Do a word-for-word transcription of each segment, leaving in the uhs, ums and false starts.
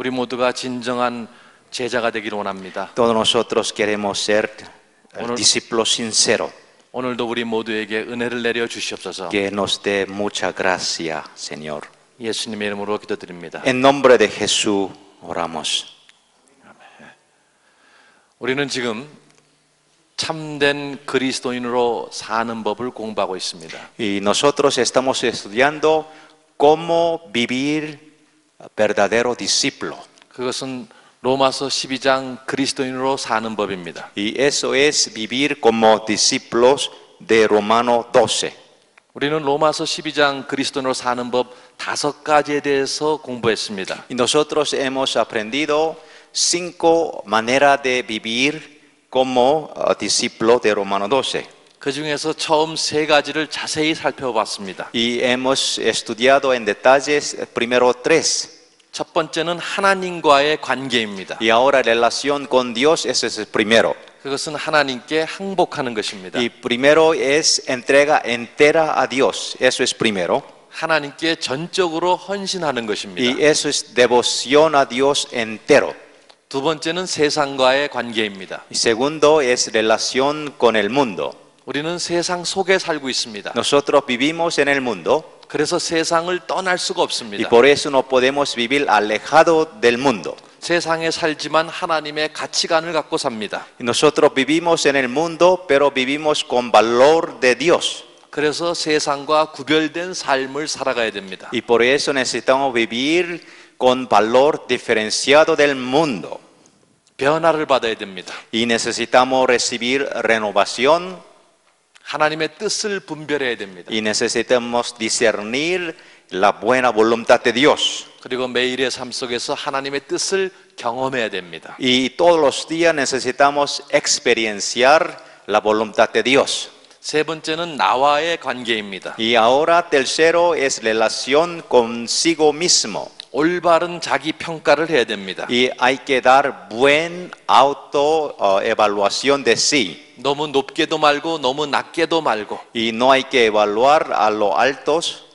우리 모두가 진정한 제자가 되기를 원합니다. Todos nosotros queremos ser el Honor- discípulo sincero, 오늘도 우리 모두에게 은혜를 내려 주시옵소서. que nos dé mucha gracia, Señor. 예수님의 이름으로 기도드립니다. En nombre de Jesús oramos. 우리는 지금 참된 그리스도인으로 사는 법을 공부하고 있습니다. Y nosotros estamos estudiando cómo vivir verdadero discípulo. 그것은 로마서 십이 장 그리스도인으로 사는 법입니다. Y eso es vivir como discípulos de Romano doce. 우리는 로마서 십이 장 그리스도인으로 사는 법 다섯 가지에 대해서 공부했습니다. Y nosotros hemos aprendido cinco maneras de vivir como uh, discípulo de Romano doce. 그 중에서 처음 세 가지를 자세히 살펴봤습니다. Y hemos estudiado en detalles eh, primero tres. 첫 번째는 하나님과의 관계입니다. Y ahora relación con Dios, ese es el primero. 그것은 하나님께 항복하는 것입니다. Y primero es entrega entera a Dios, eso es primero. 하나님께 전적으로 헌신하는 것입니다. Y eso es devoción a Dios entero. 두 번째는 세상과의 관계입니다. Y segundo es relación con el mundo. 우리는 세상 속에 살고 있습니다. Nosotros vivimos en el mundo 그래서 세상을 떠날 수가 y 없습니다. por eso no podemos vivir alejado del mundo. 세상에 살지만 하나님의 가치관을 갖고 삽니다. Y nosotros vivimos en el mundo, pero vivimos con valor de Dios. 그래서 세상과 구별된 삶을 살아가야 됩니다. Y por eso necesitamos vivir con valor diferenciado del mundo. 변화를 받아야 됩니다. Y necesitamos recibir renovación 하나님의 뜻을 분별해야 됩니다. y necesitamos discernir la buena voluntad de Dios. 그리고 매일의 삶 속에서 하나님의 뜻을 경험해야 됩니다. Y todos los días necesitamos experienciar la voluntad de Dios. 세 번째는 나와의 관계입니다. Y ahora tercero es relación consigo mismo. 올바른 자기 평가를 해야 됩니다. Y hay que dar buen auto uh, evaluación de sí. 너무 높게도 말고 너무 낮게도 말고 Y no hay que evaluar a los altos.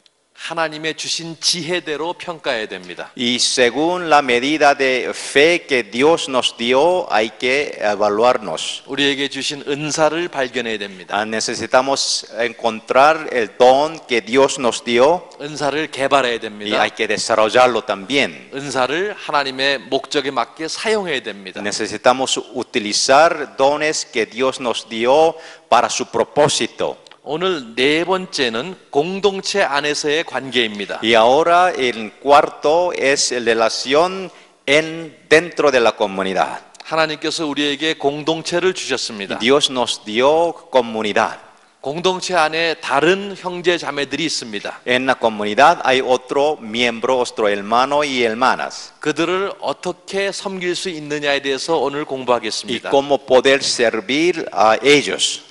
하나님의 주신 지혜대로 평가해야 됩니다. Y según la medida de fe que Dios nos dio, hay que evaluarnos. 우리에게 주신 은사를 발견해야 됩니다. Ah, necesitamos encontrar el don que Dios nos dio 은사를 개발해야 y 됩니다. hay que desarrollarlo también. 은사를 하나님의 목적에 맞게 사용해야 됩니다. Necesitamos utilizar dones que Dios nos dio para su propósito. 오늘 네 번째는 공동체 안에서의 관계입니다. Y ahora el cuarto es la relación en, dentro de la comunidad. 하나님께서 우리에게 공동체를 주셨습니다. Dios nos dio comunidad. 공동체 안에 다른 형제 자매들이 있습니다. En la comunidad hay otro miembro, otro hermano y hermanas. 그들을 어떻게 섬길 수 있느냐에 대해서 오늘 Y 공부하겠습니다. cómo poder servir a ellos.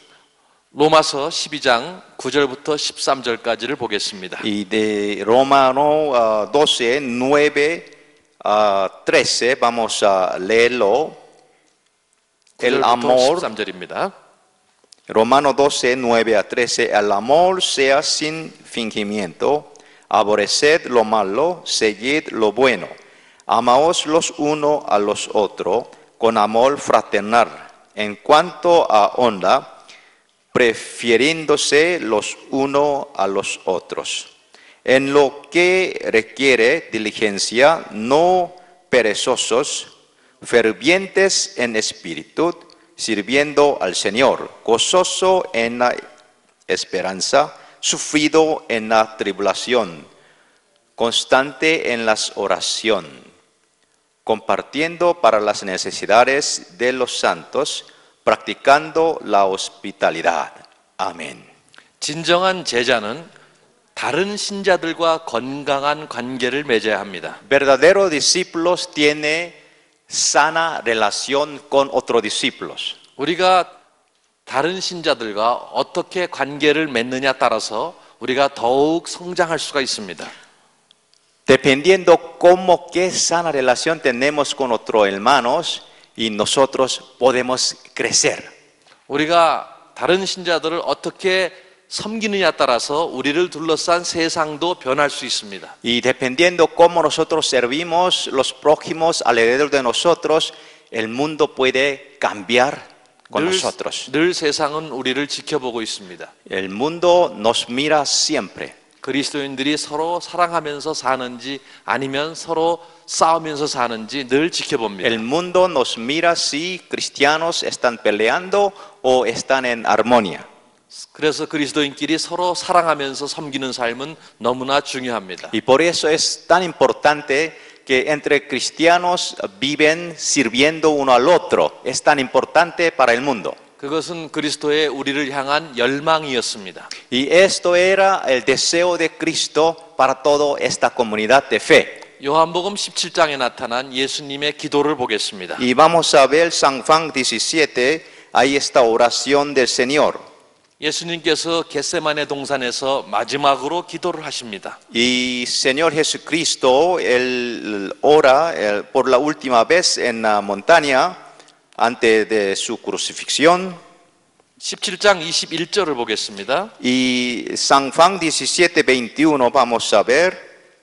로마서 십이 장 구 절부터 십삼 절까지를 보겠습니다. Y de Romano uh, doce, nueve, uh, trece, vamos a leerlo. El 구 절부터 amor, 십삼 절입니다. Romano doce, nueve a trece, el amor sea sin fingimiento, aborreced lo malo, seguid lo bueno, amaos los unos a los otros con amor fraternal, en cuanto a honra, prefiriéndose los unos a los otros. En lo que requiere diligencia, no perezosos, fervientes en espíritu, sirviendo al Señor, gozoso en la esperanza, sufrido en la tribulación, constante en la oración, compartiendo para las necesidades de los santos, practicando la hospitalidad. 아멘. 진정한 제자는 다른 신자들과 건강한 관계를 맺어야 합니다. Verdadero discípulos tiene sana relación con otros discípulos. 우리가 다른 신자들과 어떻게 관계를 맺느냐 따라서 우리가 더욱 성장할 수가 있습니다. Dependiendo cómo qué sana relación tenemos con otros hermanos y nosotros podemos crecer. 우리가 다른 신자들을 어떻게 섬기느냐에 따라서 우리를 둘러싼 세상도 변할 수 있습니다. Y dependiendo cómo nosotros servimos los prójimos alrededor de nosotros, el mundo puede cambiar con 늘, nosotros. 늘 세상은 우리를 지켜보고 있습니다. El mundo nos mira siempre. 그리스도인들이 서로 사랑하면서 사는지 아니면 서로 싸우면서 사는지 늘 지켜봅니다. El mundo nos mira si cristianos están peleando o están en armonía. 그래서 그리스도인끼리 서로 사랑하면서 섬기는 삶은 너무나 중요합니다. Y por eso es tan importante que entre cristianos viven sirviendo uno al otro. Es tan importante para el mundo. 그것은 그리스도의 우리를 향한 열망이었습니다. Y esto era el deseo de Cristo para toda esta comunidad de fe. 요한복음 십칠 장에 나타난 예수님의 기도를 보겠습니다. Y vamos a ver San Juan diecisiete, ahí esta oración del Señor. 예수님께서 겟세마네 동산에서 마지막으로 기도를 하십니다. Y Señor Jesucristo, Él ora él, por la última vez en la montaña antes de su crucifixión. 십칠 장 이십일 절을 보겠습니다. Y San Juan diecisiete, veintiuno vamos a ver.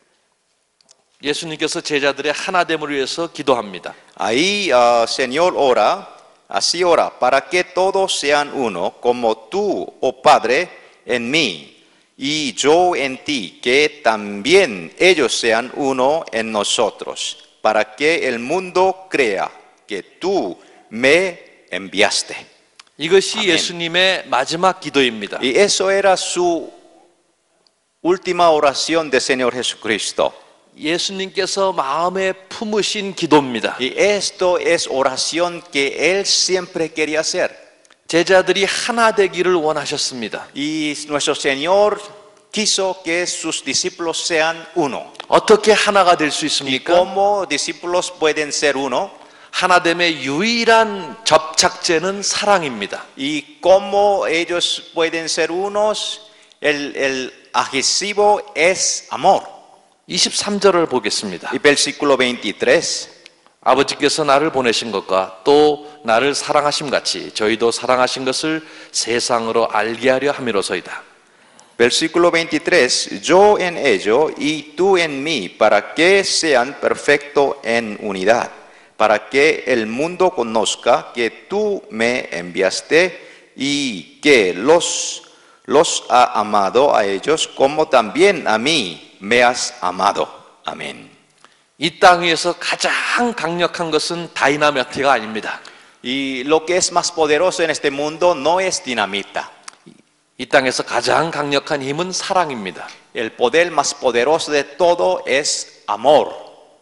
예수님께서 제자들의 하나됨을 위해서 기도합니다. Ahí uh, Señor ora, así ora, para que todos sean uno, como tú, oh Padre, en mí, y yo en ti, que también ellos sean uno en nosotros, para que el mundo crea que tú me enviaste. 이것이 아멘. 예수님의 마지막 기도입니다. Y eso era su última oración del Señor Jesucristo. 예수님께서 마음에 품으신 기도입니다. Y esto es oración que Él siempre quería hacer. 제자들이 하나 되기를 원하셨습니다. Y nuestro Señor quiso que sus discípulos sean uno. 어떻게 하나가 될 수 ¿Y 있습니까? cómo discípulos pueden ser uno? 하나됨의 유일한 접착제는 사랑입니다. ¿Y cómo ellos pueden ser unos? El, el adhesivo es amor. 이십삼 절을 보겠습니다. Y versículo veintitrés. 아버지께서 나를 보내신 것과 또 나를 사랑하심 같이 저희도 사랑하신 것을 세상으로 알게 하려 함이로소이다. Versículo veintitrés. Yo en ello y tú en mí, para que sean perfectos en unidad, para que el mundo conozca que tú me enviaste y que los, los ha amado a ellos como también a mí me has amado. Amén. 이 땅 위에서 가장 강력한 것은 다이나마이트가 아닙니다. Y lo que es más poderoso en este mundo no es dinamita. 이 땅에서 가장 강력한 힘은 사랑입니다. El poder más poderoso de todo es amor.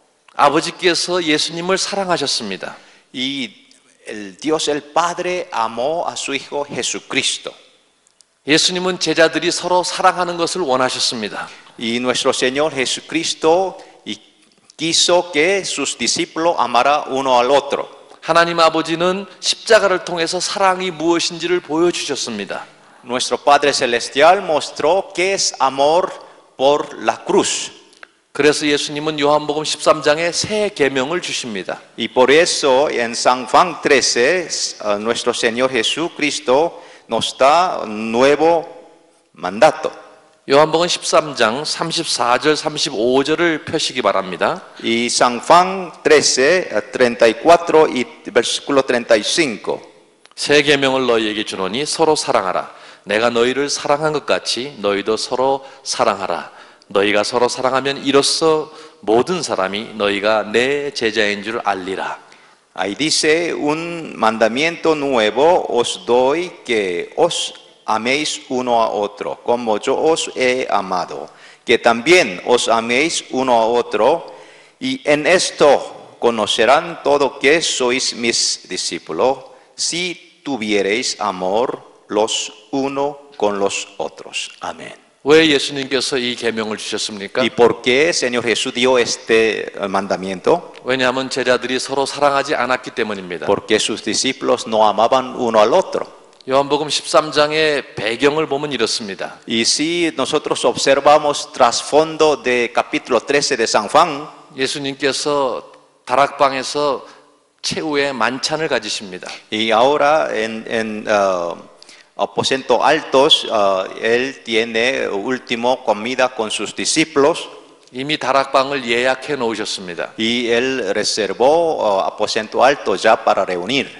아버지께서 예수님을 사랑하셨습니다. Y el Dios el Padre amó a su Hijo Jesucristo. 예수님은 제자들이 서로 사랑하는 것을 원하셨습니다. Y nuestro Señor Jesucristo quiso que sus discípulos amaran uno al otro. 하나님 아버지는 십자가를 통해서 사랑이 무엇인지를 보여주셨습니다. Nuestro Padre Celestial mostró que es amor por la cruz. 그래서 예수님은 요한복음 십삼 장에 새 계명을 주십니다. Y por eso en San Juan trece, nuestro Señor Jesucristo nos da un nuevo mandato. 요한복음 십삼 장 삼십사 절 삼십오 절을 펴시기 바랍니다. Y San Juan trece, treinta y cuatro y versículo treinta y cinco. 새 계명을 너희에게 주노니 서로 사랑하라. 내가 너희를 사랑한 것 같이 너희도 서로 사랑하라. 너희가 서로 사랑하면 이로써 모든 사람이 너희가 내 제자인 줄 알리라. Ahí dice, un mandamiento nuevo os doy, que os améis uno a otro, como yo os he amado, que también os améis uno a otro, y en esto conocerán todo que sois mis discípulos, si tuviereis amor los uno con los otros. Amén. 왜 예수님께서 이 계명을 주셨습니까? ¿Y por qué el Señor Jesús dio este mandamiento? 왜냐하면 제자들이 서로 사랑하지 않았기 때문입니다. Porque sus discípulos no amaban uno al otro. 요한복음 십삼 장의 배경을 보면 이렇습니다. Y si nosotros observamos trasfondo de capítulo trece de San Juan, 예수님께서 다락방에서 최후의 만찬을 가지십니다. y ahora en, en, uh, aposento altos, ah, él tiene último comida con sus discípulos 이미 다락방을 예약해 놓으셨습니다. y él reservó ah, aposento alto ya para reunir.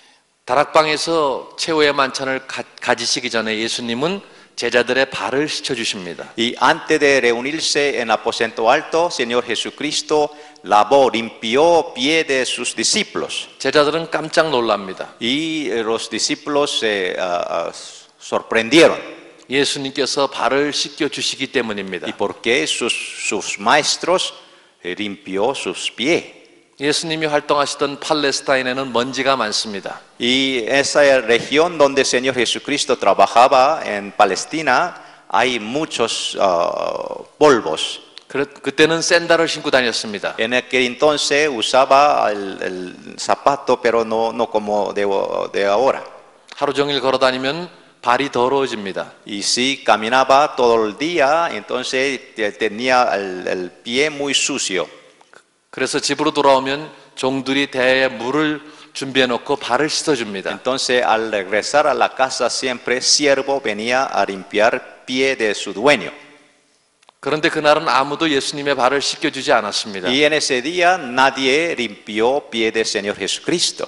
다락방에서 최후의 만찬을 가, 가지시기 전에 예수님은 제자들의 발을 씻겨 주십니다. Y antes de reunirse en aposento alto, Señor Jesucristo lavó, limpió pie de sus discípulos. 제자들은 깜짝 놀랍니다. Y eh, los discípulos se ah, ah, sorprendieron. 예수님께서 발을 씻겨 주시기 때문입니다. ¿Y por qué sus, sus maestros eh, limpió sus pies? 예수님이 활동하시던 팔레스타인에는 먼지가 많습니다. Y esa región donde el Señor Jesucristo trabajaba en Palestina hay muchos ah, polvos. 그, 그때는 샌들을 신고 다녔습니다. En aquel entonces usaba el, el zapato, pero no, no como de, de ahora. 하루 종일 걸어 다니면 발이 더러워집니다. Y si caminaba todo el día, entonces tenía el, el pie muy sucio. 그래서 집으로 돌아오면 종들이 대에 물을 준비해 놓고 발을 씻어 줍니다. Entonces al regresar a la casa siempre siervo venía a limpiar pie de su dueño. 그런데 그날은 아무도 예수님의 발을 씻겨 주지 않았습니다. Y en ese día nadie limpió pie del Señor Jesucristo.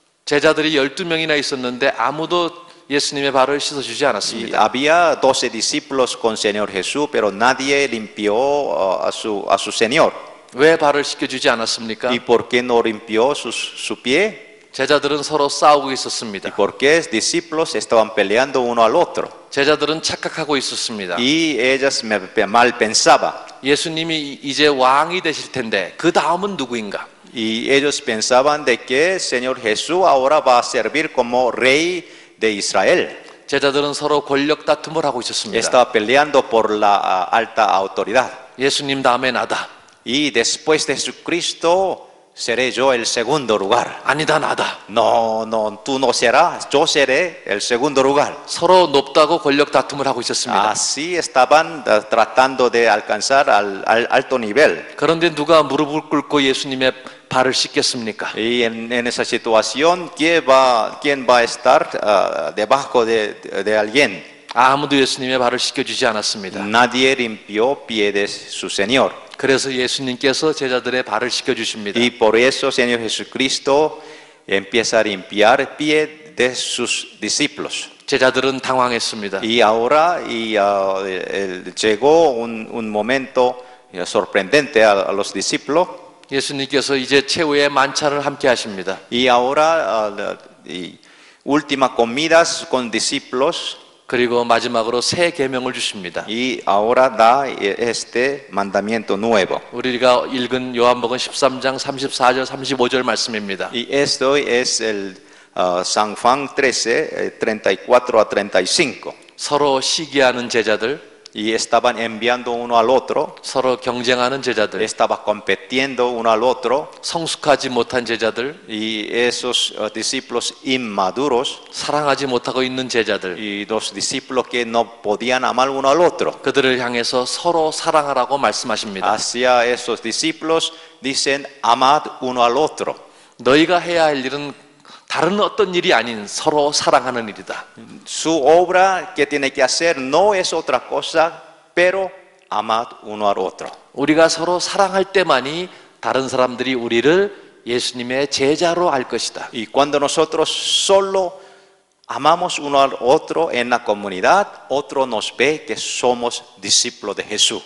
제자들이 열두 명이나 있었는데 아무도 예수님의 발을 씻어 주지 Y 않았습니다. había doce discípulos con Señor Jesús, pero nadie limpió uh, a su, a su Señor. 왜 발을 씻겨 주지 않았습니까? ¿Y por qué no limpió su, su pie? 제자들은 서로 싸우고 ¿Y 있었습니다. por qué los discípulos estaban peleando uno al otro? 제자들은 착각하고 있었습니다. Y ellas me- mal pensaban. 예수님이 이제 왕이 되실 텐데 그 다음은 누구인가? Y ellos pensaban de que el Señor Jesús ahora va a servir como rey de Israel. 제자들은 서로 권력 다툼을 하고 있었습니다. Estaba peleando por la ah, alta autoridad. 예수님 다음에 나다. Y después de Jesucristo seré yo el segundo lugar. 아니다 나다. No, no, tú no serás, yo seré el segundo lugar. 서로 높다고 권력 다툼을 하고 있었습니다. Así estaban ah, tratando de alcanzar al, al alto nivel. 그런데 누가 무릎을 꿇고 예수님의 발을 씻겠습니까? Y en, en esa situación, ¿quién va, quién va a estar ah, debajo de, de alguien? 아무도 예수님의 발을 씻겨주지 않았습니다. Nadie limpió pie de su Señor. 그래서 예수님께서 제자들의 발을 씻겨주십니다. Y por eso Señor Jesucristo empieza a limpiar pie de sus discípulos. 제자들은 당황했습니다. Y ahora y, ah, el- llegó un, un momento eh, sorprendente a, a los discípulos. 예수님께서 이제 최후의 만찬을 함께 하십니다. Y ahora ah, la- y última comidas con discípulos. 그리고 마지막으로 새 계명을 주십니다. Y ahora da este mandamiento nuevo. 우리가 읽은 요한복음 십삼 장 삼십사 절 삼십오 절 말씀입니다. Y esto es el ah, San Juan trece, eh, treinta y cuatro a treinta y cinco. 서로 시기하는 제자들, Y estaban enviando uno al otro, 서로 경쟁하는 제자들, estaba compitiendo uno al otro. 성숙하지 못한 제자들, Y esos ah, discípulos inmaduros 사랑하지 못하고 있는 제자들, y los discípulos que no podían amar uno al otro. 그들을 향해서 서로 사랑하라고 말씀하십니다. Hacia esos discípulos dicen, amad uno al otro. 너희가 해야 할 일은 다른 어떤 일이 아닌 서로 사랑하는 일이다. Su obra que tiene que hacer no es otra cosa, pero amad uno al otro. 우리가 서로 사랑할 때만이 다른 사람들이 우리를 예수님의 제자로 알 것이다. Y cuando nosotros solo amamos uno al otro en la comunidad, otro nos ve que somos discípulos de Jesús.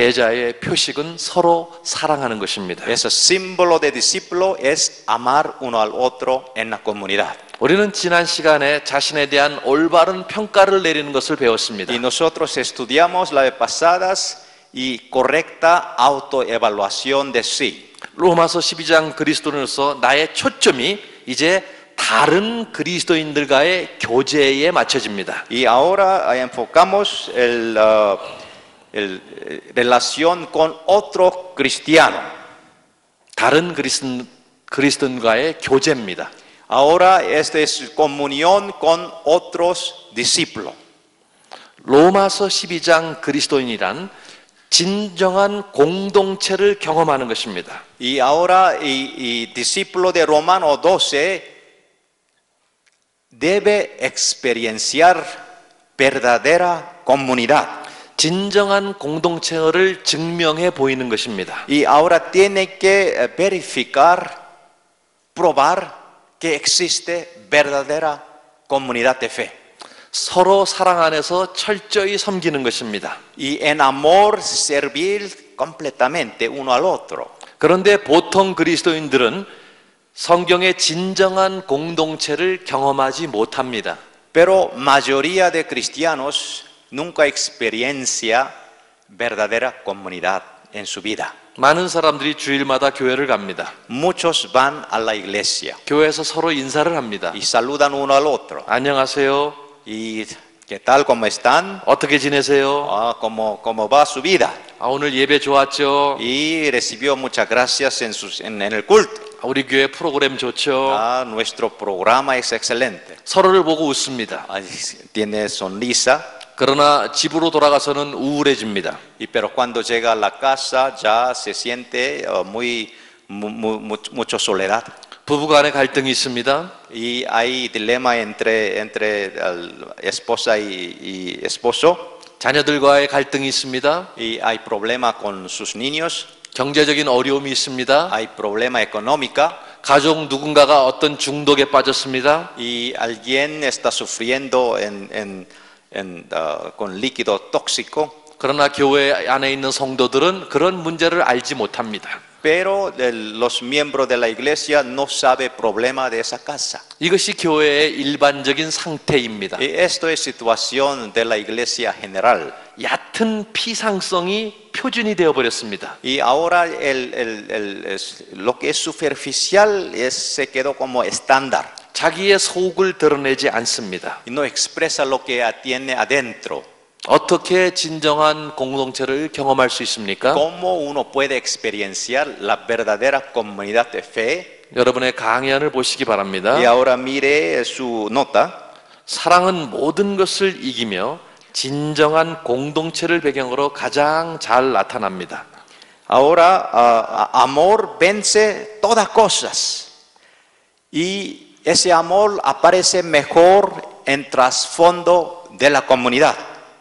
제자의 표식은 서로 사랑하는 것입니다. Ese símbolo de discípulo es amar uno al otro en la comunidad. 우리는 지난 시간에 자신에 대한 올바른 평가를 내리는 것을 배웠습니다. Y nosotros estudiamos la vez pasadas y correcta autoevaluación de sí. 로마서 십이 장 그리스도인으로서 나의 초점이 이제 다른 그리스도인들과의 교제에 맞춰집니다. Y ahora enfocamos el, uh, el eh, relación con otro cristiano. 다른 그리스도, 그리스도인과의 교제입니다. Ahora esta es comunión con otros discípulos. 로마서 십이 장 그리스도인이란 진정한 공동체를 경험하는 것입니다. Y ahora y, y discípulo de Romano doce debe experienciar verdadera comunidad. 진정한 공동체를 증명해 보이는 것입니다. Y ahora tiene que eh, verificar, probar que existe verdadera comunidad de fe. 서로 사랑 안에서 철저히 섬기는 것입니다. Y en amor servir completamente uno al otro. 그런데 보통 그리스도인들은 성경의 진정한 공동체를 경험하지 못합니다. Pero mayoría de cristianos nunca experiencia verdadera comunidad en su vida. 많은 사람들이 주일마다 교회를 갑니다. Muchos van a la iglesia 교회에서 서로 인사를 합니다. y saludan uno al otro. 안녕하세요. ¿Y qué tal? ¿Cómo están? 어떻게 지내세요? Ah, ¿cómo, cómo va su vida? 아, 오늘 예배 좋았죠? Y recibió muchas gracias en, sus, en, en el culto. 아, 우리 교회 프로그램 좋죠? Ah, nuestro programa es excelente. 서로를 보고 웃습니다. Ah, tiene sonrisa. 그러나 집으로 돌아가서는 우울해집니다. Y pero cuando llega a la casa ya se siente uh, muy, mu, mu, mucho soledad. 부부간의 갈등이 있습니다. Y hay dilema entre, entre uh, esposa y, y esposo. 자녀들과의 갈등이 있습니다. Y hay problema con sus niños. 경제적인 어려움이 있습니다. Hay problema económica. 가족 누군가가 어떤 중독에 빠졌습니다. Y alguien está sufriendo en, en, en, uh, con líquido tóxico. 그러나 교회 안에 있는 성도들은 그런 문제를 알지 못합니다. Pero el, los miembros de la iglesia no saben problema de esa casa. 이것이 교회의 일반적인 상태입니다. Y esto es situación de la iglesia general. 얕은 피상성이 표준이 되어 버렸습니다. Y ahora el, el, el, es, lo que es superficial es, se quedó como estándar. 자기의 속을 드러내지 않습니다. Y no expresa lo que tiene adentro. 어떻게 진정한 공동체를 경험할 수 있습니까? ¿Cómo uno puede experienciar la verdadera comunidad de fe? 여러분의 강연을 보시기 바랍니다. Y ahora mire su nota. 사랑은 모든 것을 이기며 진정한 공동체를 배경으로 가장 잘 나타납니다. Ahora, uh, amor vence todas cosas. Y ese amor aparece mejor en trasfondo de la comunidad.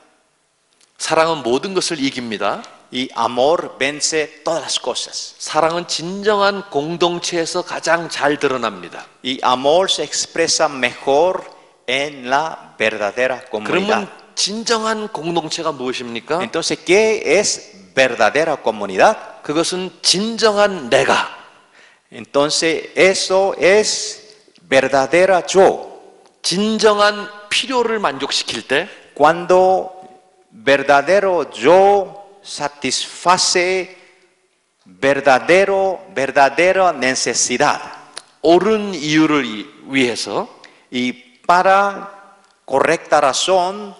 사랑은 모든 것을 이깁니다. Y amor vence todas las cosas. 사랑은 진정한 공동체에서 가장 잘 드러납니다. Y amor se expresa mejor en la verdadera comunidad. 그러면 진정한 공동체가 무엇입니까? Entonces, ¿qué es verdadera comunidad? 그것은 진정한 내가, Entonces, eso es verdadera yo. 진정한 필요를 만족시킬 때 Cuando verdadero yo satisface verdadero, verdadera necesidad. 옳은 이유를 위해서 Y para correcta razón,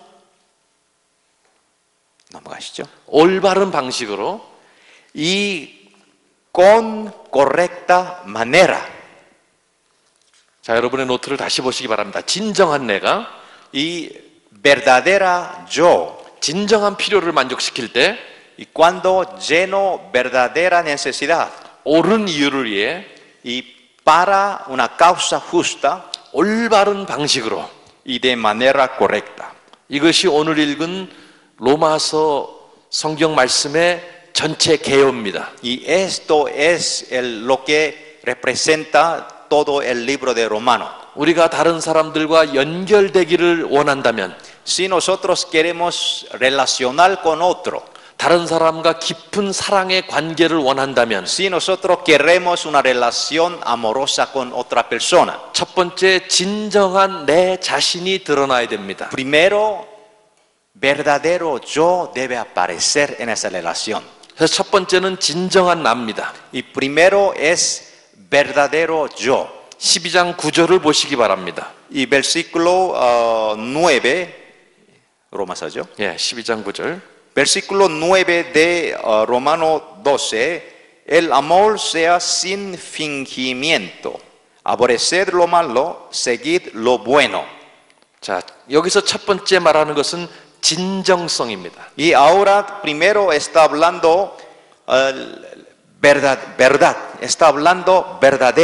넘어가시죠. 올바른 방식으로 Y con correcta manera. 자, 여러분의 노트를 다시 보시기 바랍니다. 진정한 내가 Y verdadera yo. 진정한 필요를 만족시킬 때 Y cuando lleno verdadera necesidad. 옳은 이유를 위해 Y para una causa justa. 올바른 방식으로 Y de manera correcta. 이것이 오늘 읽은 로마서 성경 말씀의 전체 개요입니다. Y esto es el, lo que representa todo el libro de Romano. 우리가 다른 사람들과 연결되기를 원한다면 Si nosotros queremos relacionar con otro, 다른 사람과 깊은 사랑의 관계를 원한다면 si nosotros queremos una relación amorosa con otra persona, 첫 번째 진정한 내 자신이 드러나야 됩니다. primero, verdadero yo debe aparecer en esa relación. 그래서 첫 번째는 진정한 나입니다. Y primero es verdadero yo. 십이 장 구 절을 보시기 바랍니다. Y versículo uh, nueve, Romasayo. 예, 십이 장 구 절. Versículo nueve de uh, Romano doce, el amor sea sin fingimiento, aborreced lo malo, seguid lo bueno. 자, 여기서 첫 번째 말하는 것은 진정성입니다. Y ahora primero está hablando uh, verdad, verdad, está hablando verdadero.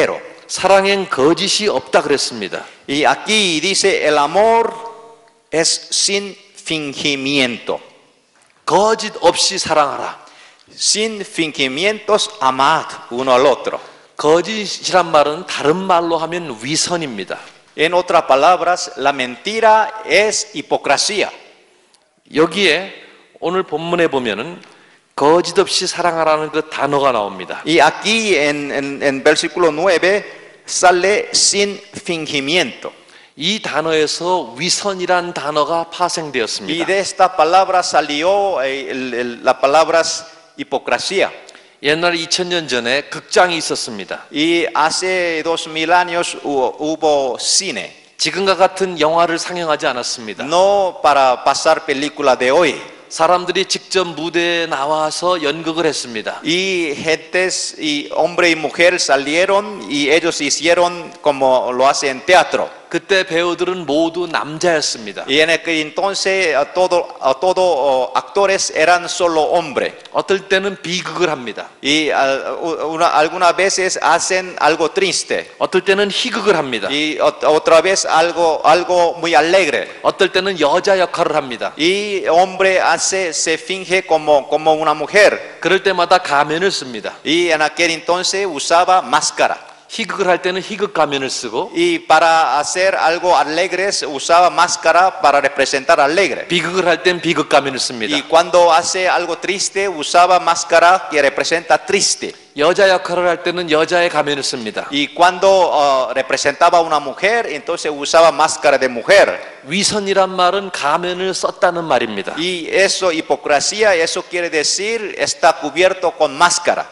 사랑엔 거짓이 없다 그랬습니다. Y aquí dice, el amor es sin fingimiento. 거짓 없이 사랑하라. Sin fingimientos, amad uno al otro. 거짓이란 말은 다른 말로 하면 위선입니다. En otras palabras, la mentira es hipocresía. 여기에 오늘 본문에 보면은 거짓 없이 사랑하라는 그 단어가 나옵니다. Y aquí en, en, en versículo nueve sale sin fingimiento. 이 단어에서 위선이란 단어가 Y 파생되었습니다. de esta palabra salió eh, el- el- la palabra hipocresía. 옛날 이천 년 전에 극장이 있었습니다. Y hace dos mil años hubo, hubo cine, 지금과 같은 영화를 상영하지 않았습니다. no para pasar película de hoy. 사람들이 직접 무대에 나와서 연극을 했습니다. Y gentes, y hombre y mujer salieron y ellos hicieron como lo hacen en teatro. 그때 배우들은 모두 남자였습니다. Y en aquel entonces a todo, a todo oh, actores eran solo hombres. 어떨 때는 비극을 합니다. Y ah, una- algunas veces hacen algo triste. 어떨 때는 희극을 합니다. Y ot- otra vez algo, algo muy alegre. 어떨 때는 여자 역할을 합니다. Y hombre hace, se finge como, como una mujer. 그럴 때마다 가면을 씁니다. Y en aquel entonces usaba máscara. 희극을 할 때는 희극 가면을 쓰고 Y para hacer algo alegres usaba máscara para representar alegre. 비극을 할 땐 비극 가면을 씁니다. Y cuando hace algo triste usaba máscara que representa triste. 여자 역할을 할 때는 여자의 가면을 씁니다. Y cuando uh, representaba a una mujer, entonces usaba máscara de mujer. 위선이란 말은 가면을 썼다는 말입니다. Y eso, hipocresía, eso quiere decir está cubierto con máscara.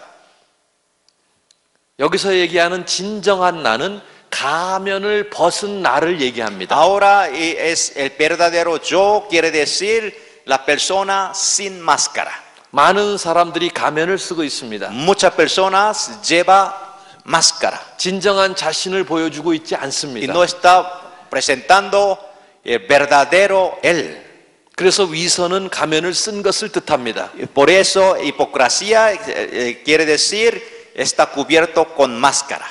여기서 얘기하는 진정한 나는 가면을 벗은 나를 얘기합니다. Ahora eh, es el verdadero yo, quiere decir la persona sin máscara. 많은 사람들이 가면을 쓰고 있습니다. Muchas personas llevan máscara 진정한 자신을 보여주고 있지 y 않습니다. no está presentando el verdadero él. 그래서 위선은 가면을 쓴 것을 뜻합니다. Por eso hipocresía eh, eh, quiere decir está cubierto con máscara.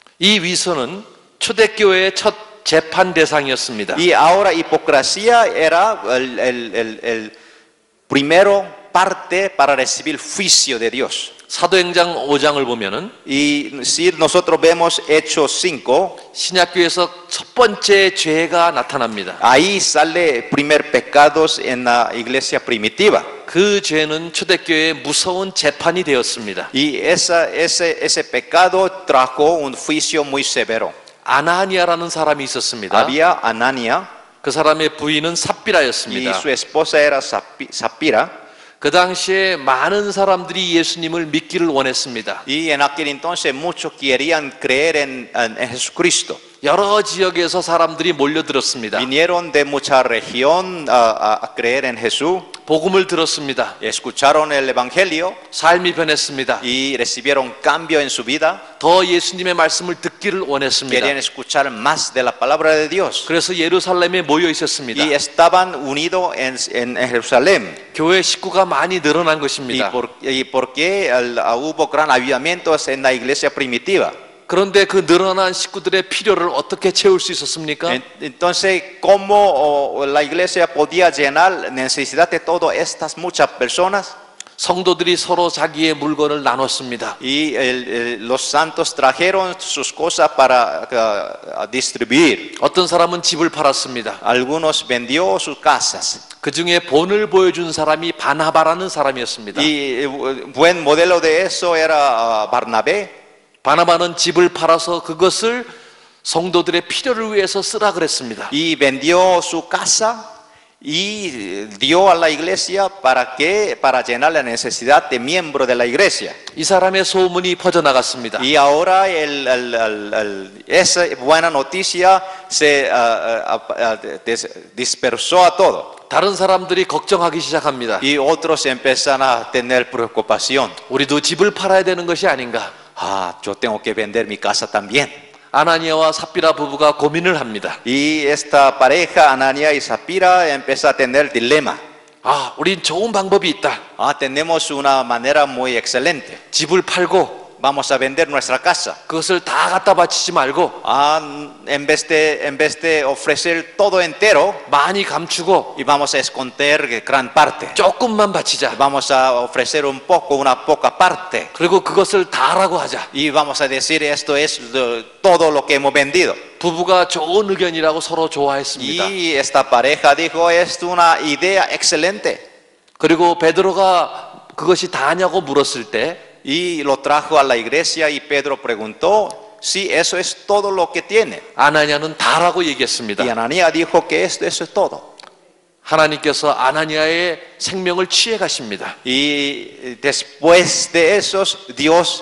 이 위선은 초대교회의 첫 재판 대상이었습니다. Y ahora hipocresía era el, el- el- el primero parte para recibir juicio de Dios. 사도행전 오 장을 보면은 Y si nosotros vemos Hechos cinco, 신약교회에서 첫 번째 죄가 나타납니다. ahí sale el primer pecados en la iglesia primitiva. 그 죄는 초대교회의 무서운 재판이 되었습니다. Y esa, ese, ese pecado trajo un juicio muy severo. 아나니아라는 사람이 있었습니다. Había Anania 그 사람의 부인은 y 삽비라였습니다. su esposa era Sapi- Sapira. 그 당시에 많은 사람들이 예수님을 믿기를 원했습니다. Y en aquel entonces muchos querían creer en, en- en Jesucristo. 여러 지역에서 사람들이 몰려들었습니다. Vinieron de mucha región a, a- a creer en Jesús. 복음을 들었습니다. Escucharon el Evangelio 삶이 변했습니다. y recibieron cambio en su vida. 더 예수님의 말씀을 듣기를 원했습니다. Querían escuchar más de la palabra de Dios. 그래서 예루살렘에 모여 있었습니다. Y estaban unidos en, en- en Jerusalén. 교회 식구가 많이 늘어난 ¿Y 것입니다. por, y por qué el- hubo gran avivamiento en la iglesia primitiva? 그런데 그 늘어난 식구들의 필요를 어떻게 채울 수 있었습니까? En- Entonces, ¿cómo oh, la iglesia podía llenar la necesidad de todas estas muchas personas? 성도들이 서로 자기의 물건을 나눴습니다. Y el- el- los santos trajeron sus cosas para uh, distribuir. 어떤 사람은 집을 팔았습니다. Algunos vendió sus casas. 그 중에 본을 보여준 사람이 바나바라는 사람이었습니다. Y eh, buen modelo de eso era uh, Barnabé. 바나바는 집을 팔아서 그것을 성도들의 필요를 위해서 쓰라 그랬습니다. Y vendió su casa y dio a la iglesia para que para llenar la necesidad de miembros de la iglesia. 이 사람의 소문이 퍼져나갔습니다. Y ahora el- el- el- el- esa buena noticia se ah, ah, ah, des- dispersó a todo. 다른 사람들이 걱정하기 시작합니다. Y otros empiezan a tener preocupación. 우리도 집을 팔아야 되는 것이 아닌가? Ah, yo tengo que vender mi casa también. 아나니아와 삽비라 부부가 고민을 합니다. Y esta pareja, Anania y Sapira, empieza a tener dilema. 아, 우린 좋은 방법이 있다. Ah, tenemos una manera muy excelente. 집을 팔고 vamos a vender nuestra casa. 그것을 다 갖다 바치지 말고 Ah, en vez de, en vez de ofrecer todo entero, 많이 감추고 y vamos a esconder gran parte. 조금만 바치자. Vamos a ofrecer un poco, una poca parte. 그리고 그것을 다라고 하자. Y vamos a decir esto es lo- todo lo que hemos vendido. 부부가 좋은 의견이라고 서로 좋아했습니다. Y esta pareja dijo, es una idea excelente. 그리고 베드로가 그것이 다냐고 물었을 때 Y lo trajo a la iglesia y Pedro preguntó, si eso es todo lo que tiene. 아나니아는 다라고 얘기했습니다. Y Ananías dijo que esto, eso es todo. 하나님께서 아나니아의 생명을 취해 가십니다. Y después de eso, Dios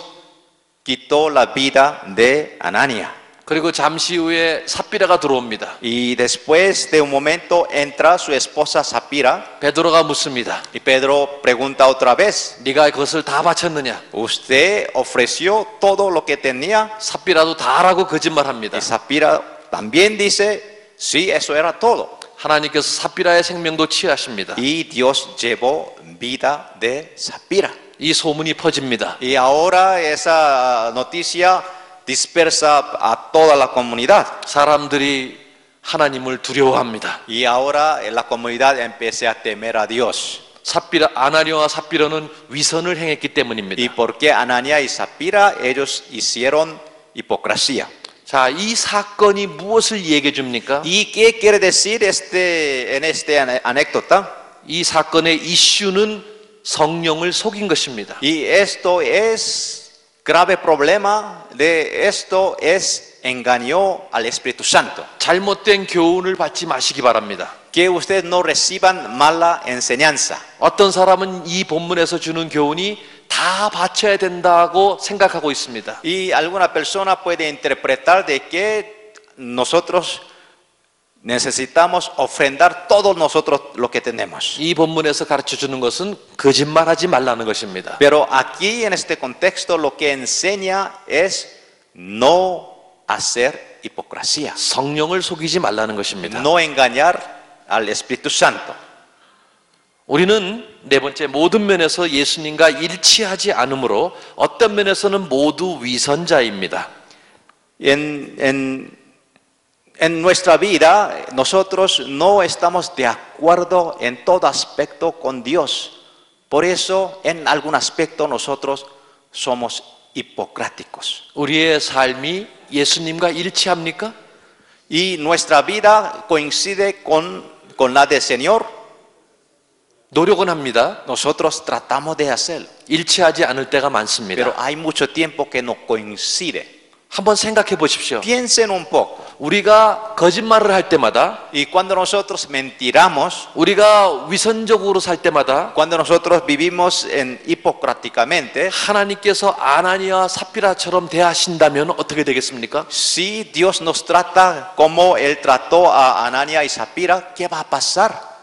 quitó la vida de Ananías. 그리고 잠시 후에 삽비라가 들어옵니다. Y después de un momento entra su esposa Sapira 베드로가 묻습니다. y Pedro pregunta otra vez, 네가 그것을 다 바쳤느냐? ¿usted ofreció todo lo que tenía? 삽비라도 다라고 거짓말합니다. Y Sapira también dice, sí, eso era todo. 하나님께서 삽비라의 생명도 취하십니다. Y Dios llevó vida de Sapira. 이 소문이 퍼집니다. Y ahora esa noticia dispersa a toda la comunidad. 사람들이 하나님을 두려워합니다. Y ahora la comunidad empieza a temer a Dios. 삽비라 아나니아와 삽비라는 위선을 행했기 ¿Y 때문입니다. por qué Ananías y Sapira ellos hicieron hipocresía? 자, 이 사건이 무엇을 얘기해 줍니까? ¿Y qué quiere decir este, en esta ane- anécdota? 이 사건의 이슈는 성령을 속인 것입니다. Y esto es grave problema de esto es engañó al Espíritu Santo. 잘못된 교훈을 받지 마시기 바랍니다. Que ustedes no reciban mala enseñanza. 어떤 사람은 이 본문에서 주는 교훈이 다 바쳐야 된다고 생각하고 있습니다. Y alguna persona puede interpretar de que nosotros necesitamos ofrendar todos nosotros lo que tenemos. 이 본문에서 가르쳐 주는 것은 거짓말하지 말라는 것입니다. Pero aquí en este contexto lo que enseña es no hacer hipocresía, 성령을 속이지 말라는 것입니다. no engañar al Espíritu Santo. 우리는 네 번째 모든 면에서 예수님과 일치하지 않으므로 어떤 면에서는 모두 위선자입니다. En, en, en nuestra vida nosotros no estamos de acuerdo en todo aspecto con Dios. Por eso en algún aspecto nosotros somos hipocráticos. 우리의 삶이 예수님과 일치합니까? Y nuestra vida coincide con, con la del Señor. 노력은 합니다. Nosotros tratamos de hacerlo, 일치하지 않을 때가 많습니다. pero hay mucho tiempo que no coincide. 한번 생각해 보십시오. Piensen un poco. 우리가 거짓말을 할 때마다, Y cuando nosotros mentiramos, 우리가 위선적으로 살 때마다 cuando nosotros vivimos en hipocráticamente, 하나님께서 아나니아와 삽비라처럼 대하신다면 어떻게 되겠습니까? si Dios nos trata como Él trató a Ananías y Sapira, ¿qué va a pasar?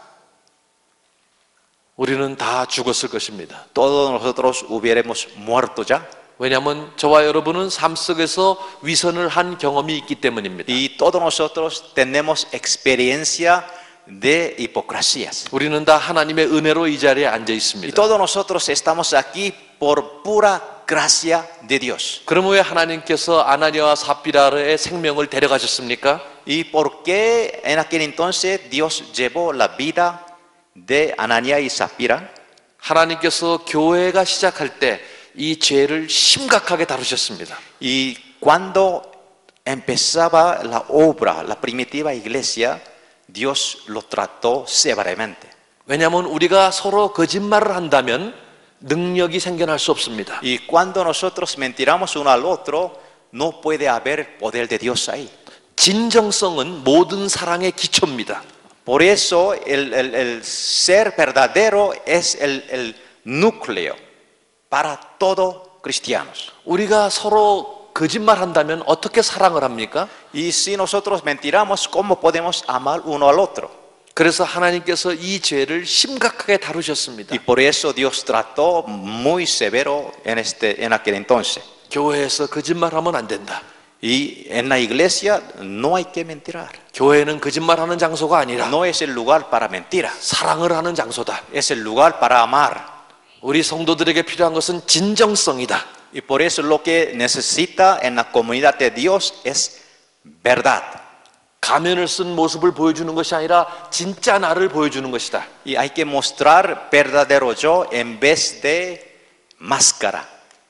우리는 다 죽었을 것입니다. Todos nosotros hubiéramos muerto ya. 왜냐하면 저와 여러분은 삶 속에서 위선을 한 경험이 있기 때문입니다. Y todos nosotros tenemos experiencia de hipocresías. 우리는 다 하나님의 은혜로 이 자리에 앉아 Y 있습니다. todos nosotros estamos aquí por pura gracia de Dios. 그럼 왜 하나님께서 아나니아와 삽비라의 생명을 데려가셨습니까? ¿Y por qué en aquel entonces Dios llevó la vida de Ananías y Sapira? 하나님께서 교회가 시작할 때 이 죄를 심각하게 다루셨습니다. Y cuando empezaba la obra, la primitiva iglesia, Dios lo trató severamente. 왜냐하면 우리가 서로 거짓말을 한다면 능력이 생겨날 수 없습니다. Y cuando nosotros mentiramos uno al otro, no puede haber poder de Dios ahí. 진정성은 모든 사랑의 기초입니다. Por eso el, el- el ser verdadero es el, el núcleo para todos cristianos. 우리가 서로 거짓말한다면 어떻게 사랑을 합니까? Y si nosotros mentiramos, ¿cómo podemos amar uno al otro? 그래서 하나님께서 이 죄를 심각하게 다루셨습니다. Y por eso Dios trató muy severo en, este, en aquel entonces. 교회에서 거짓말하면 안 된다. Y en la iglesia no hay que mentir. 교회는 거짓말하는 장소가 아니라 No es el lugar para mentir, 사랑을 하는 장소다. es el lugar para amar. 우리 성도들에게 필요한 것은 진정성이다. Y por eso lo que necesita en la comunidad de Dios es verdad. 가면을 쓴 모습을 보여주는 것이 아니라 진짜 나를 보여주는 것이다. Y hay que mostrar verdadero yo en vez de máscara.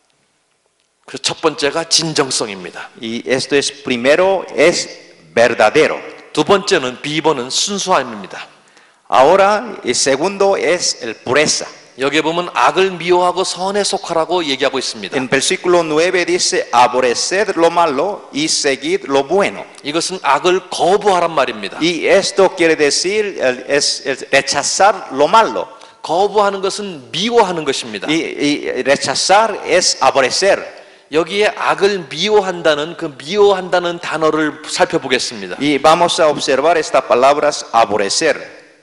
그래서 첫 번째가 진정성입니다. Y esto es primero es verdadero. 두 번째는 비번은 순수함입니다. Ahora el segundo es el pureza. 여기에 보면 악을 미워하고 선에 속하라고 얘기하고 있습니다. En versículo nueve dice aborreced lo malo y seguid lo bueno. 이것은 악을 거부하란 말입니다. Y esto quiere decir el- es, es rechazar lo malo. 거부하는 것은 미워하는 것입니다. Y, y rechazar es aborrecer. 여기에 악을 미워한다는 그 미워한다는 단어를 살펴보겠습니다. Y vamos a observar estas palabras aborrecer.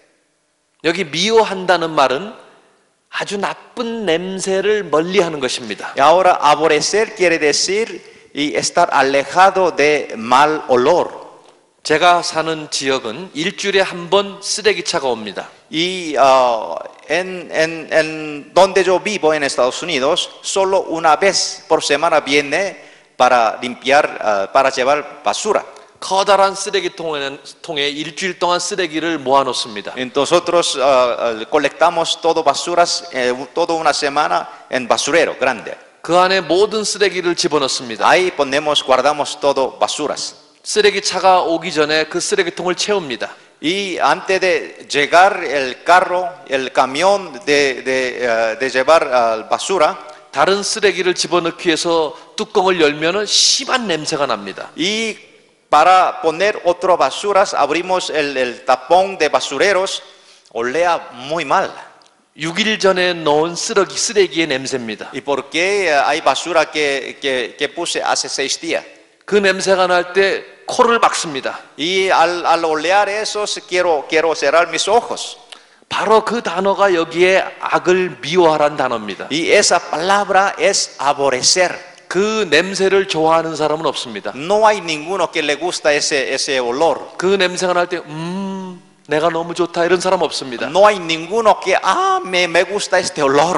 여기 미워한다는 말은 아주 나쁜 냄새를 멀리하는 것입니다. Y ahora aborrecer quiere decir y estar alejado de mal olor. 제가 사는 지역은 일주일에 한 번 쓰레기차가 옵니다. Y uh, en, en, en donde yo vivo en Estados Unidos, solo una vez por semana viene para limpiar, uh, para llevar basura. 커다란 쓰레기통에 통에 일주일 동안 쓰레기를 모아놓습니다. Entonces nosotros uh, uh, colectamos todo basuras, eh, toda una semana en basurero grande. 그 안에 모든 쓰레기를 집어넣습니다. Ahí ponemos, guardamos todo basuras. 쓰레기차가 오기 전에 그 쓰레기통을 채웁니다. Y antes de llegar el carro, el camión de, de, uh, de llevar uh, basura, 다른 쓰레기를 집어넣기 위해서 뚜껑을 열면은 심한 냄새가 납니다. y para poner otras basuras, abrimos el, el tapón de basureros, olea muy mal. 육 일 전에 넣은 쓰레기, 쓰레기의 냄새입니다. ¿Y por qué uh, hay basura que, que, que puse hace seis días? 그 냄새가 날 때 코를 막습니다. Y al, al olear eso, quiero, quiero cerrar mis ojos. 바로 그 단어가 여기에 악을 미워하란 단어입니다. Y esa palabra es aborrecer. 그 냄새를 좋아하는 사람은 없습니다. No hay ninguno que le gusta ese, ese olor. 그 냄새가 날 때 음, 내가 너무 좋다 이런 사람 없습니다. No hay ninguno que, ah, me, me gusta este olor.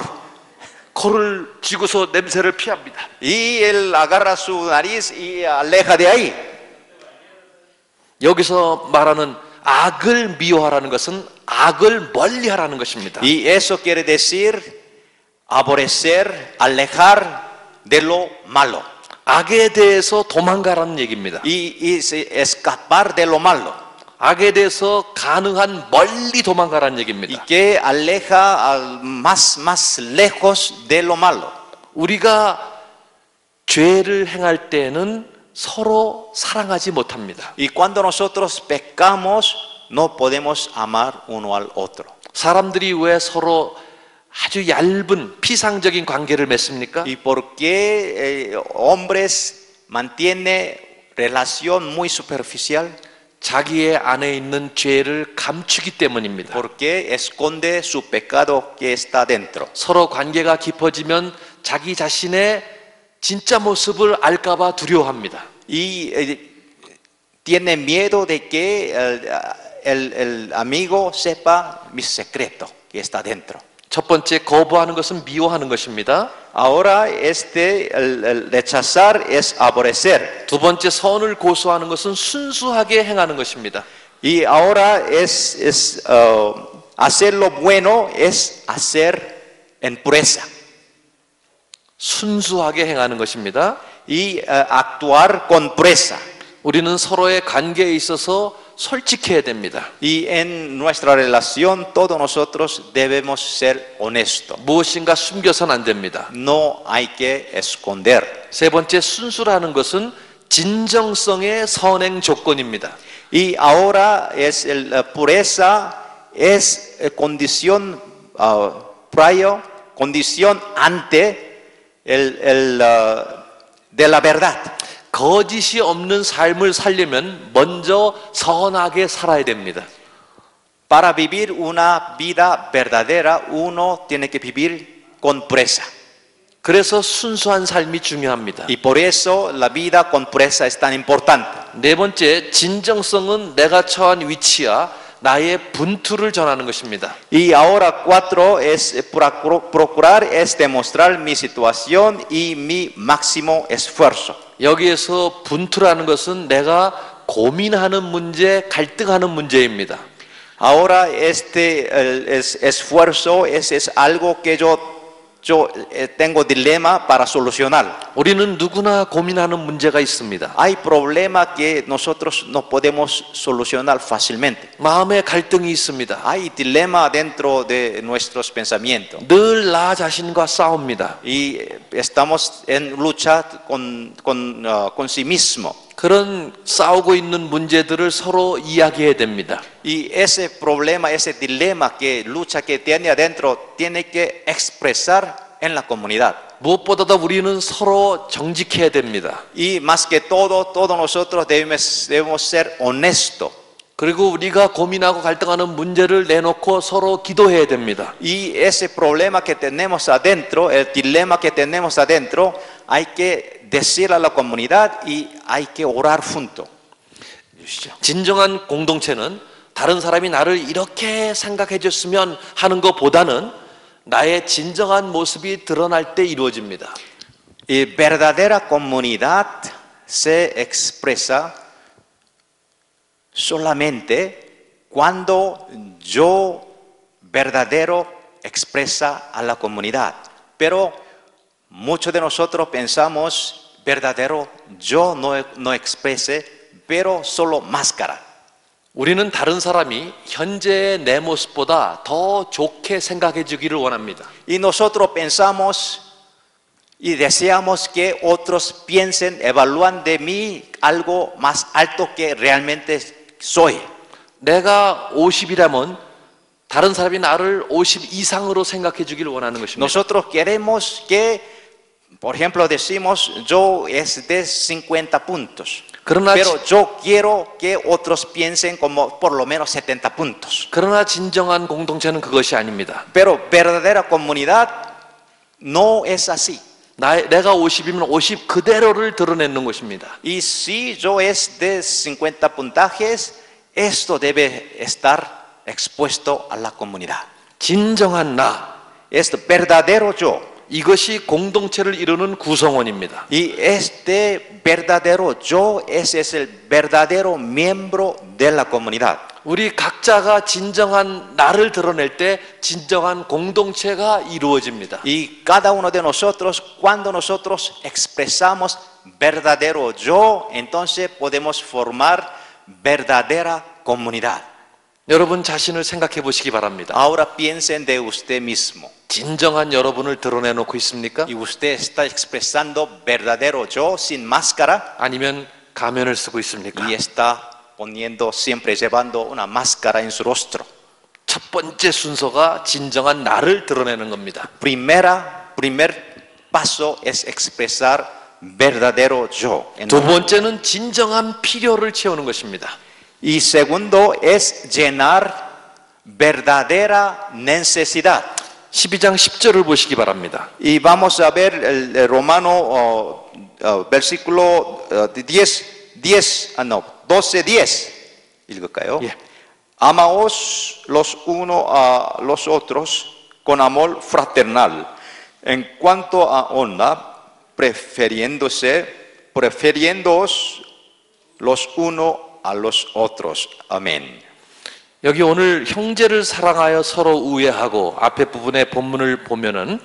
코를 쥐고서 냄새를 피합니다. Y él agarra su nariz y aleja de ahí. 여기서 말하는 악을 미워하라는 것은 악을 멀리하라는 것입니다. Y eso quiere decir aborrecer, alejar de lo malo. 악에 대해서 도망가라는 얘기입니다. Y, y se- escapar de lo malo. 악에 대해서 가능한 멀리 도망가라는 Y 얘기입니다. que aleja al más, más lejos de lo malo. 우리가 죄를 행할 때는 서로 사랑하지 못합니다. Y cuando nosotros pecamos, no podemos amar uno al otro. 사람들이 왜 서로 아주 얇은 피상적인 관계를 맺습니까? ¿Y por qué eh, hombres mantienen relación muy superficial? 자기의 안에 있는 죄를 감추기 때문입니다. Porque esconde su pecado que está dentro. 서로 관계가 깊어지면 자기 자신의 진짜 모습을 알까봐 두려워합니다. Y eh, tiene miedo de que el, el- el amigo sepa mi secreto que está dentro. 첫 번째 거부하는 것은 미워하는 것입니다. Ahora este el, el rechazar es aborrecer. 두 번째 선을 고수하는 것은 순수하게 행하는 것입니다. Y ahora es, es uh, hacer lo bueno es hacer en pureza. 순수하게 행하는 것입니다. Y uh, actuar con pureza. 우리는 서로의 관계에 있어서 솔직해야 됩니다. Y en nuestra relación todos nosotros debemos ser honestos. 무엇인가 숨겨서는 안 됩니다. No hay que esconder. 세 번째 순수라는 것은 진정성의 선행 조건입니다. Y ahora es el, la pureza es eh, condición uh, prior, condición ante el, el, uh, de la verdad. 거짓이 없는 삶을 살려면 먼저 선하게 살아야 됩니다. Para vivir una vida verdadera uno tiene que vivir con pureza. 그래서 순수한 삶이 중요합니다. Y por eso la vida con pureza es tan importante. 네 번째, 진정성은 내가 처한 위치와 나의 분투를 전하는 것입니다. Y ahora cuatro es eh, procur- procurar es demostrar mi situación y mi máximo esfuerzo. 여기에서 분투라는 것은 내가 고민하는 문제, 갈등하는 문제입니다. Ahora este el, es- esfuerzo es, es algo que yo, yo eh, tengo dilema para solucionar. 우리는 누구나 고민하는 문제가 있습니다. Hay problemas que nosotros no podemos solucionar fácilmente. 마음에 갈등이 있습니다. Hay dilema dentro de nuestros pensamientos. 늘 나 자신과 싸웁니다. Y estamos en lucha con, con, ah, con sí mismo. 그런 싸우고 있는 문제들을 서로 이야기해야 됩니다. Y ese problema, ese dilema que lucha que tiene adentro, tiene que expresar en la comunidad. 무엇보다도 우리는 서로 정직해야 됩니다. Y más que todo, todos nosotros debemos, debemos ser honestos. 그리고 우리가 고민하고 갈등하는 문제를 내놓고 서로 기도해야 됩니다. Y ese problema que tenemos adentro, el dilema que tenemos adentro, hay que decir a la comunidad y hay que orar juntos. 진정한 공동체는 다른 사람이 나를 이렇게 생각해 줬으면 하는 것보다는 나의 진정한 모습이 드러날 때 이루어집니다. Y verdadera comunidad se expresa solamente cuando yo verdadero expresa a la comunidad. Pero muchos de nosotros pensamos verdadero yo no, no exprese, pero solo máscara. 우리는 다른 사람이 현재의 내 모습보다 더 좋게 생각해 주기를 원합니다. Y nosotros pensamos y deseamos que otros piensen, evalúan de mí algo más alto que realmente soy. 내가 오십이라면 다른 사람이 나를 오십 이상으로 생각해 주기를 원하는 것입니다. Nosotros queremos que, por ejemplo, decimos yo es de cincuenta puntos. 그러나, Pero yo quiero que otros piensen como por lo menos setenta puntos. 그러나 진정한 공동체는 그것이 아닙니다. Pero verdadera comunidad no es así. 나, 내가 오십이면 오십 그대로를 드러내는 것입니다. Y si yo es de cincuenta puntajes, esto debe estar expuesto a la comunidad. 진정한 나, Este verdadero yo. 이것이 공동체를 이루는 구성원입니다. Y este verdadero yo, ese es el verdadero miembro de la comunidad. 우리 각자가 진정한 나를 드러낼 때 진정한 공동체가 이루어집니다. Y cada uno de nosotros, cuando nosotros expresamos verdadero yo, entonces podemos formar verdadera comunidad. 여러분 자신을 생각해 보시기 바랍니다. Ahora piensen de usted mismo. 진정한 여러분을 드러내놓고 있습니까? ¿Y usted está expresando verdadero yo sin máscara? 아니면 가면을 쓰고 있습니까? Y está poniendo, siempre llevando una máscara en su rostro. 첫 번째 순서가 진정한 나를 드러내는 겁니다. Primera, primer paso es expresar verdadero yo. 두 번째는 진정한 필요를 채우는 것입니다. Y segundo es llenar verdadera necesidad. 십이 장 십 절을 보시기 바랍니다. Y vamos a ver el, el Romano oh, oh, versículo oh, diez, diez, ah, no, doce, diez. 읽을까요? 예. Amaos los unos a los otros con amor fraternal. En cuanto a honra, prefiriéndose, prefiriéndoos los unos a los otros. Amén. 여기 오늘 형제를 사랑하여 서로 우애하고 앞에 부분의 본문을 보면은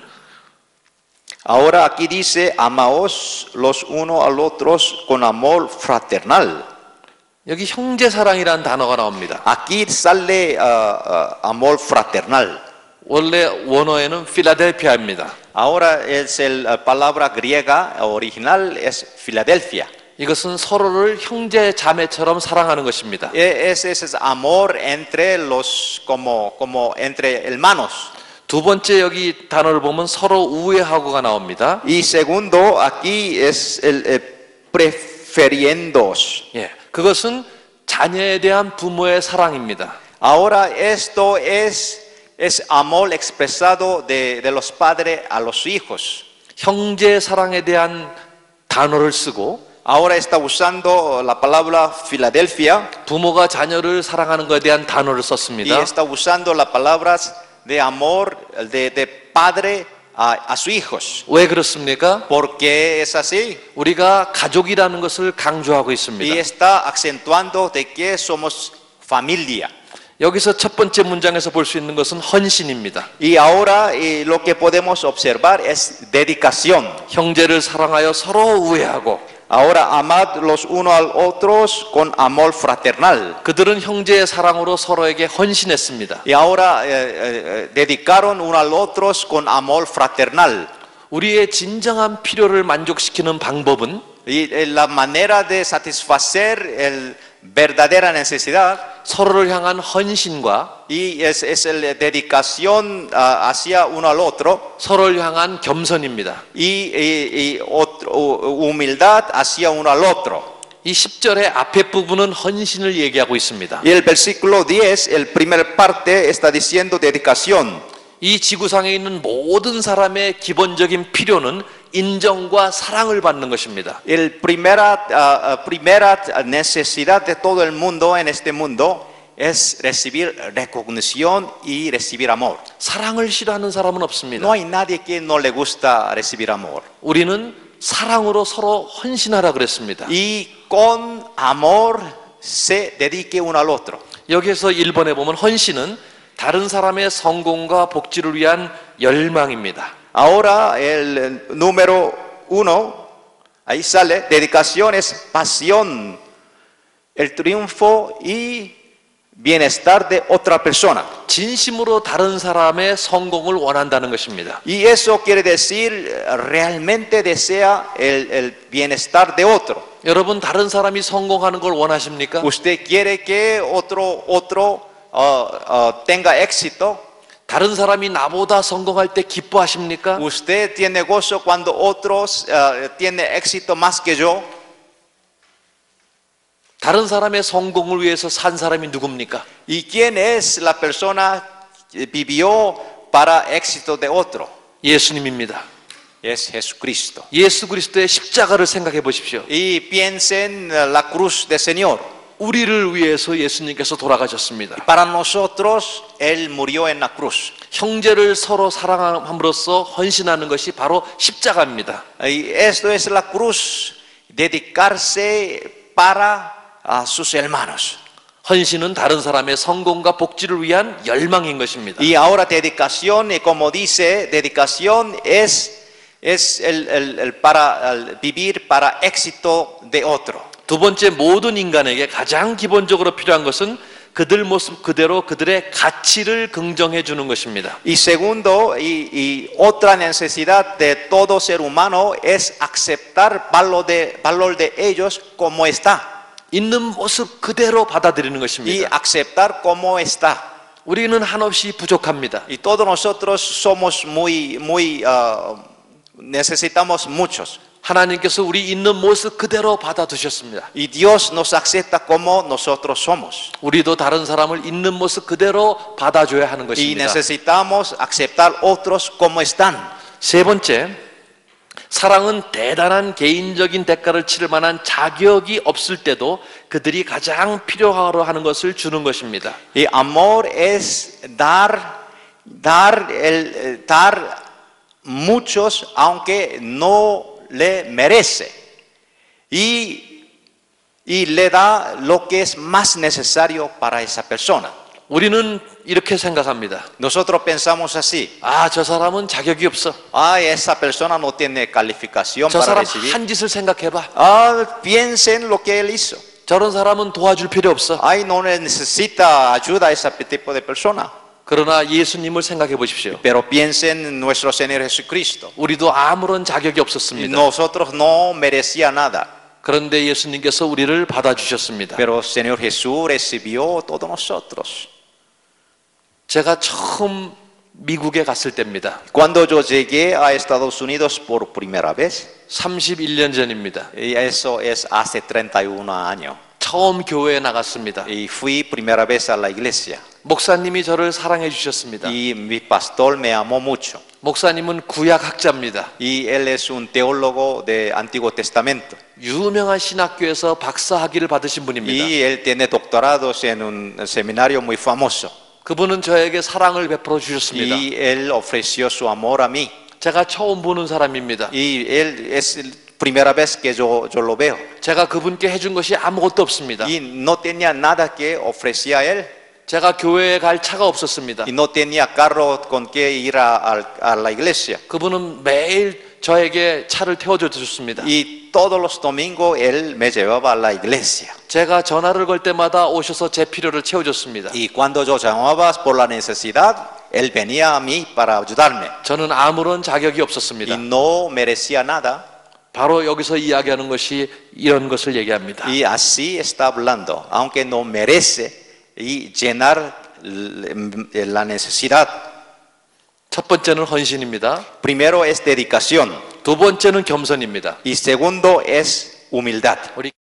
Ahora aquí dice, amaos los unos a los otros con amor fraternal. 여기 형제 사랑이라는 단어가 나옵니다. Aquí sale uh, uh, amor fraternal. 원래 원어에는 필라델피아입니다. Ahora es la palabra griega original es Filadelfia. 이것은 서로를 형제 자매처럼 사랑하는 것입니다. Ese es amor entre los como como entre hermanos. 두 번째 여기 단어를 보면 서로 우애하고가 나옵니다. Y segundo aquí es el eh, prefiriéndoos. 예, 그것은 자녀에 대한 부모의 사랑입니다. Ahora esto es es amor expresado de de los padres a los hijos. 형제 사랑에 대한 단어를 쓰고 Ahora está usando la palabra Filadelfia 부모가 자녀를 사랑하는 것에 대한 단어를 y 썼습니다. está usando las palabras de amor de, de padre a, a sus hijos. 왜 그렇습니까? ¿Por qué es así? 우리가 가족이라는 것을 강조하고 Y 있습니다. está acentuando de que somos familia. 여기서 첫 번째 문장에서 볼 수 있는 것은 헌신입니다. Y ahora eh, lo que podemos observar es dedicación. 형제를 사랑하여 서로 우애하고 Ahora amad los unos a los otros con amor fraternal. 그들은 형제의 사랑으로 서로에게 헌신했습니다. Y ahora eh, eh, dedicaron uno al otro con amor fraternal. 우리의 진정한 필요를 만족시키는 방법은 Y eh, la manera de satisfacer el verdadera necesidad 서로를 향한 헌신과 y es, es la dedicación uh, hacia uno al otro 서로를 향한 겸손입니다. y, y- y otro- humildad hacia uno al otro. 이 십 절의 앞에 부분은 헌신을 얘기하고 있습니다. Y el versículo diez, el primer parte está diciendo dedicación. 이 지구상에 있는 모든 사람의 기본적인 필요는 인정과 사랑을 받는 것입니다. El primera, uh, uh, primera necesidad de todo el mundo en este mundo es recibir recognición y recibir amor. 사랑을 싫어하는 사람은 없습니다. No hay nadie que no le gusta recibir amor. 우리는 사랑으로 서로 헌신하라 그랬습니다. Y con amor se dedique uno al otro. 여기에서 일 번에 보면 헌신은 다른 사람의 성공과 복지를 위한 열망입니다. Ahora el número uno, ahí sale, dedicación es pasión, el triunfo y bienestar de otra persona. 진심으로 다른 사람의 성공을 원한다는 것입니다. Y eso quiere decir realmente desea el, el bienestar de otro. 여러분 다른 사람이 성공하는 걸 원하십니까? Usted quiere que otro, otro uh, uh, tenga éxito. 다른 사람이 나보다 성공할 때 기뻐하십니까? Usted tiene gozo cuando otros uh, tienen éxito más que yo. 다른 사람의 성공을 위해서 산 사람이 누굽니까? ¿Y quién es la persona que vivió para éxito de otro? 예수님입니다. Es Jesucristo. 예수 그리스도의 십자가를 생각해 보십시오. Y piensen en la cruz del Señor. 우리를 위해서 예수님께서 돌아가셨습니다. Para nosotros, Él murió en la cruz. 형제를 서로 사랑함으로써 헌신하는 것이 바로 십자가입니다. Y esto es la cruz, dedicarse para a sus hermanos. 헌신은 다른 사람의 성공과 복지를 위한 열망인 것입니다. Y ahora dedicación, y como dice, dedicación es, es el, el- el para el vivir para éxito de otro. 두 번째, 모든 인간에게 가장 기본적으로 필요한 것은 그들 모습 그대로 그들의 가치를 긍정해 주는 것입니다. Y segundo, y, y otra necesidad de todo ser humano es aceptar valor de, valor de ellos como está. 있는 모습 그대로 받아들이는 Y 것입니다. aceptar como está. 우리는 한없이 부족합니다. Y todos nosotros somos muy, muy, uh, necesitamos muchos. 하나님께서 우리 있는 모습 그대로 받아두셨습니다. Y Dios nos acepta como nosotros somos. 우리도 다른 사람을 있는 모습 그대로 받아줘야 하는 Y 것입니다. necesitamos aceptar otros como están. 세 번째, 사랑은 대단한 개인적인 대가를 치를 만한 자격이 없을 때도 그들이 가장 필요하러 하는 것을 주는 것입니다. Y amor es dar, dar, el, eh, dar muchos aunque no le merece. Y, y le da lo que es más necesario para esa persona. 우리는 이렇게 생각합니다. Nosotros pensamos así. 아, 저 사람은 자격이 없어. Ah, esa persona no tiene calificación 저 para 사람 recibir. 한 짓을 생각해봐. Ah, piensen lo que él hizo. 저런 사람은 도와줄 필요 없어. Ay, no necesita ayuda a ese tipo de persona. 그러나 예수님을 생각해 보십시오. Pero piensen en nuestro Señor Jesucristo. 우리도 아무런 자격이 Y 없었습니다. nosotros no merecía nada. 그런데 예수님께서 우리를 받아주셨습니다. Pero el Señor Jesús recibió a todos nosotros. 제가 처음 미국에 갔을 때입니다. Cuando yo llegué a Estados Unidos por primera vez, 삼십일 년 전입니다. y eso es hace treinta y un años, 처음 교회에 나갔습니다. y fui primera vez a la iglesia. 목사님이 저를 사랑해 주셨습니다. y mi pastor me amó mucho. 목사님은 구약학자입니다. Y él es un teólogo de Antiguo Testamento. 유명한 신학교에서 박사학위를 받으신 분입니다. Y él tiene doctorados en un seminario muy famoso. 그분은 저에게 사랑을 베풀어 주셨습니다. Y él ofreció su amor a mí. 제가 처음 보는 사람입니다. Y él es la primera vez que yo, yo lo veo. 제가 그분께 해준 것이 아무것도 없습니다. Y no tenía nada que ofrecer a él. 제가 교회에 갈 차가 없었습니다. Y no tenía carro con que ir a, a, a la iglesia. 그분은 매일 저에게 차를 태워줘 주셨습니다. Y todos los domingos él me llevaba a la iglesia. 제가 전화를 걸 때마다 오셔서 제 필요를 채워줬습니다. Y cuando yo llamaba por la necesidad, él venía a mí para ayudarme. 저는 아무런 자격이 Y 없었습니다. no merecía nada. 바로 여기서 이야기하는 것이 이런 것을 얘기합니다. Y así está hablando, aunque no merece y llenar la necesidad. 첫 번째는 헌신입니다. Primero es dedicación 두 번째는 겸손입니다. y segundo es humildad. 우리